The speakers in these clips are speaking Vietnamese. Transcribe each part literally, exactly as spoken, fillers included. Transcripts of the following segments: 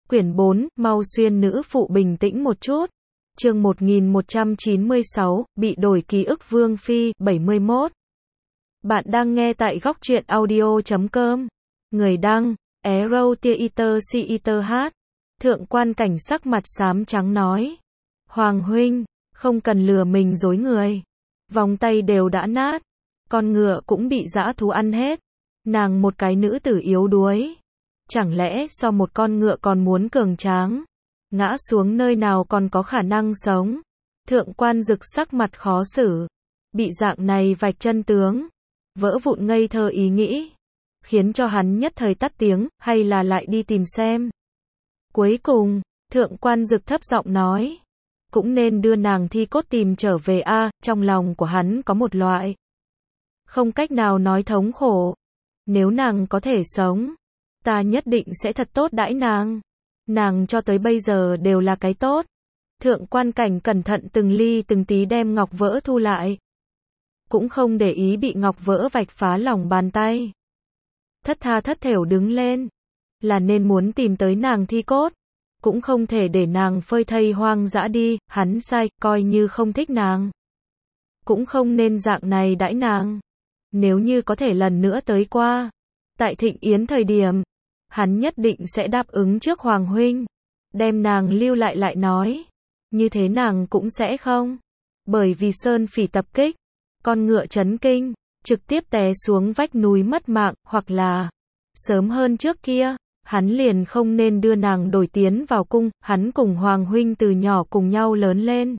Quyển bốn, mau xuyên nữ phụ bình tĩnh một chút. Chương một nghìn một trăm chín mươi sáu, bị đổi ký ức Vương Phi, bảy mươi mốt. Bạn đang nghe tại góc truyện audio chấm com. Người đăng, Arrow Theater Theater hát. Thượng quan cảnh sắc mặt xám trắng nói. Hoàng huynh, không cần lừa mình dối người. Vòng tay đều đã nát. Con ngựa cũng bị dã thú ăn hết. Nàng một cái nữ tử yếu đuối. Chẳng lẽ so một con ngựa còn muốn cường tráng? Ngã xuống nơi nào còn có khả năng sống? Thượng quan Dực sắc mặt khó xử. Bị dạng này vạch chân tướng. Vỡ vụn ngây thơ ý nghĩ. Khiến cho hắn nhất thời tắt tiếng, hay là lại đi tìm xem. Cuối cùng, thượng quan Dực thấp giọng nói. Cũng nên đưa nàng thi cốt tìm trở về a. Trong lòng của hắn có một loại không cách nào nói thống khổ. Nếu nàng có thể sống, ta nhất định sẽ thật tốt đãi nàng. Nàng cho tới bây giờ đều là cái tốt. Thượng quan cảnh cẩn thận từng ly từng tí đem ngọc vỡ thu lại. Cũng không để ý bị ngọc vỡ vạch phá lòng bàn tay. Thất tha thất thểu đứng lên. Là nên muốn tìm tới nàng thi cốt. Cũng không thể để nàng phơi thây hoang dã đi. Hắn sai, coi như không thích nàng. Cũng không nên dạng này đãi nàng. Nếu như có thể lần nữa tới qua. Tại thịnh yến thời điểm, hắn nhất định sẽ đáp ứng trước Hoàng huynh. Đem nàng lưu lại lại nói. Như thế nàng cũng sẽ không. Bởi vì sơn phỉ tập kích. Con ngựa chấn kinh. Trực tiếp té xuống vách núi mất mạng. Hoặc là sớm hơn trước kia. Hắn liền không nên đưa nàng đổi tiến vào cung. Hắn cùng Hoàng huynh từ nhỏ cùng nhau lớn lên.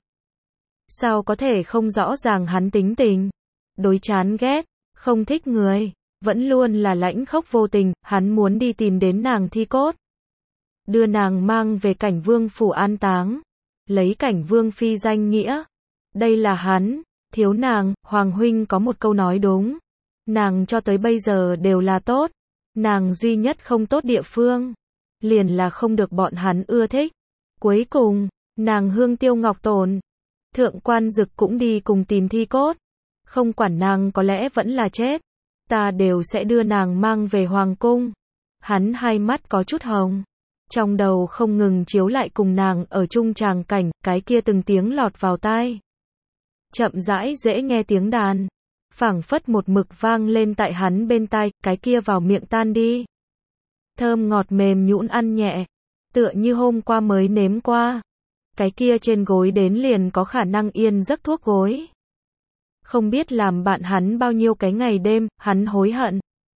Sao có thể không rõ ràng hắn tính tình. Đối chán ghét. Không thích người. Vẫn luôn là lãnh khốc vô tình, hắn muốn đi tìm đến nàng thi cốt. Đưa nàng mang về cảnh vương phủ an táng. Lấy cảnh vương phi danh nghĩa. Đây là hắn, thiếu nàng, Hoàng huynh có một câu nói đúng. Nàng cho tới bây giờ đều là tốt. Nàng duy nhất không tốt địa phương. Liền là không được bọn hắn ưa thích. Cuối cùng, nàng hương tiêu ngọc tồn. Thượng quan Dực cũng đi cùng tìm thi cốt. Không quản nàng có lẽ vẫn là chết. Ta đều sẽ đưa nàng mang về hoàng cung. Hắn hai mắt có chút hồng. Trong đầu không ngừng chiếu lại cùng nàng ở chung tràng cảnh, cái kia từng tiếng lọt vào tai. Chậm rãi dễ nghe tiếng đàn. Phảng phất một mực vang lên tại hắn bên tai, cái kia vào miệng tan đi. Thơm ngọt mềm nhũn ăn nhẹ. Tựa như hôm qua mới nếm qua. Cái kia trên gối đến liền có khả năng yên giấc thuốc gối. Không biết làm bạn hắn bao nhiêu cái ngày đêm, hắn hối hận.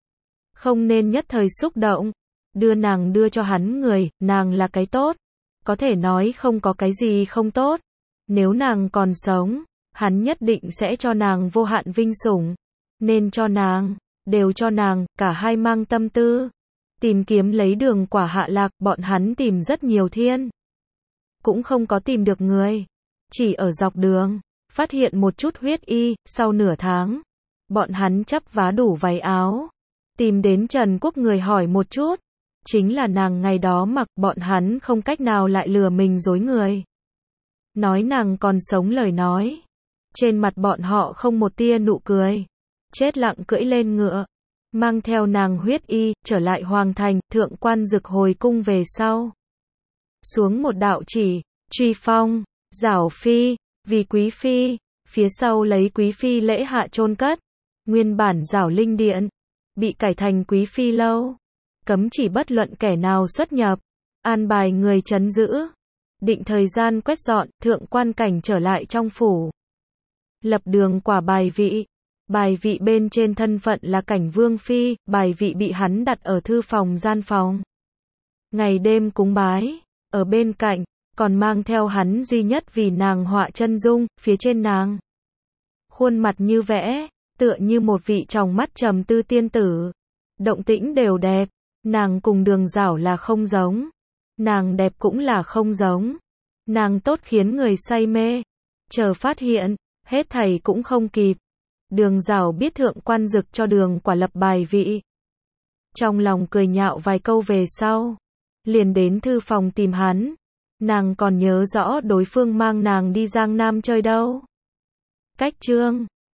Không nên nhất thời xúc động. Đưa nàng đưa cho hắn người, nàng là cái tốt. Có thể nói không có cái gì không tốt. Nếu nàng còn sống, hắn nhất định sẽ cho nàng vô hạn vinh sủng. Nên cho nàng, đều cho nàng, cả hai mang tâm tư. Tìm kiếm lấy đường quả hạ lạc, bọn hắn tìm rất nhiều thiên. Cũng không có tìm được người. Chỉ ở dọc đường. Phát hiện một chút huyết y, sau nửa tháng. Bọn hắn chắp vá đủ váy áo. Tìm đến Trần Quốc người hỏi một chút. Chính là nàng ngày đó mặc, bọn hắn không cách nào lại lừa mình dối người. Nói nàng còn sống lời nói. Trên mặt bọn họ không một tia nụ cười. Chết lặng cưỡi lên ngựa. Mang theo nàng huyết y, trở lại hoàng thành, thượng quan Dực hồi cung về sau. Xuống một đạo chỉ, truy phong, giảo phi. Vì quý phi, phía sau lấy quý phi lễ hạ chôn cất. Nguyên bản giảo linh điện, bị cải thành quý phi lâu. Cấm chỉ bất luận kẻ nào xuất nhập. An bài người trấn giữ. Định thời gian quét dọn, thượng quan cảnh trở lại trong phủ. Lập đường quả bài vị. Bài vị bên trên thân phận là cảnh vương phi, bài vị bị hắn đặt ở thư phòng gian phòng. Ngày đêm cúng bái, ở bên cạnh. Còn mang theo hắn duy nhất vì nàng họa chân dung, phía trên nàng. Khuôn mặt như vẽ, tựa như một vị trong mắt trầm tư tiên tử. Động tĩnh đều đẹp, nàng cùng Đường Giảo là không giống. Nàng đẹp cũng là không giống. Nàng tốt khiến người say mê. Chờ phát hiện, hết thảy cũng không kịp. Đường Giảo biết thượng quan Dực cho Đường Quả lập bài vị. Trong lòng cười nhạo vài câu về sau. Liền đến thư phòng tìm hắn. Nàng còn nhớ rõ đối phương mang nàng đi Giang Nam chơi đâu. Cách chương